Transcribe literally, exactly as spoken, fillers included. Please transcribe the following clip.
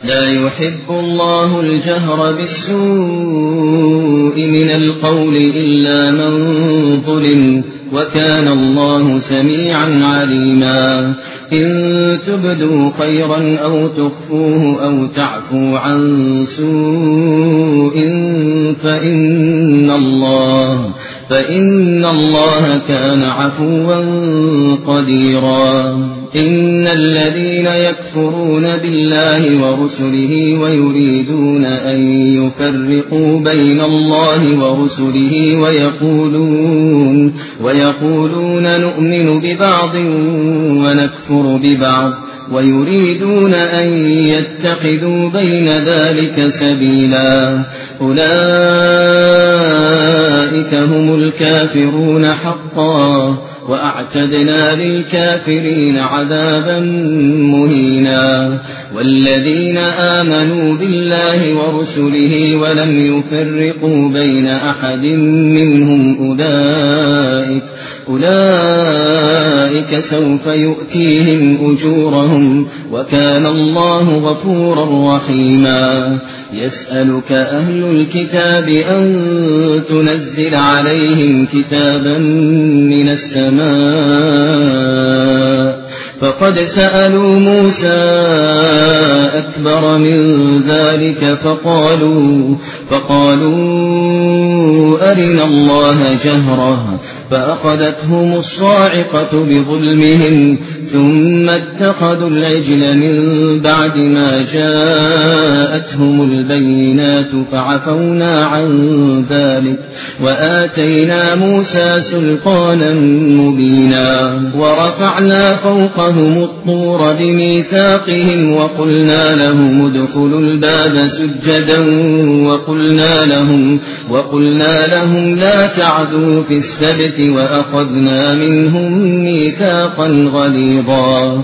لا يحب الله الجهر بالسوء من القول إلا من ظلم وكان الله سميعا عليما إن تبدوا خيرا أو تخفوه أو تعفوا عن سوء فإن الله فإن الله كان عفوا قديرا إن الذين يكفرون بالله ورسله ويريدون أن يفرقوا بين الله ورسله ويقولون, ويقولون نؤمن ببعض ونكفر ببعض ويريدون أن يتخذوا بين ذلك سبيلا أولئك هم الكافرون حقا وأعتدنا للكافرين عذابا مهينا والذين آمنوا بالله ورسله ولم يفرقوا بين أحد منهم أولئك أولئك سوف يؤتيهم أجورهم وكان الله غفورا رحيما يسألك أهل الكتاب أن تنزل عليهم كتابا من السماء فقد سألوا موسى أكبر من ذلك فقالوا, فقالوا أرنا الله جهرة فأخذتهم الصاعقة بظلمهم ثم اتخذوا العجل من بعد ما جاءتهم البينات فعفونا عن ذلك وآتينا موسى سلطانا مبينا ورفعنا فوقهم الطور بميثاقهم وقلنا لهم ادخلوا الباب سجدا وقلنا لهم, وقلنا لهم لا تعدوا في السبت وأخذنا منهم ميثاقا غليظا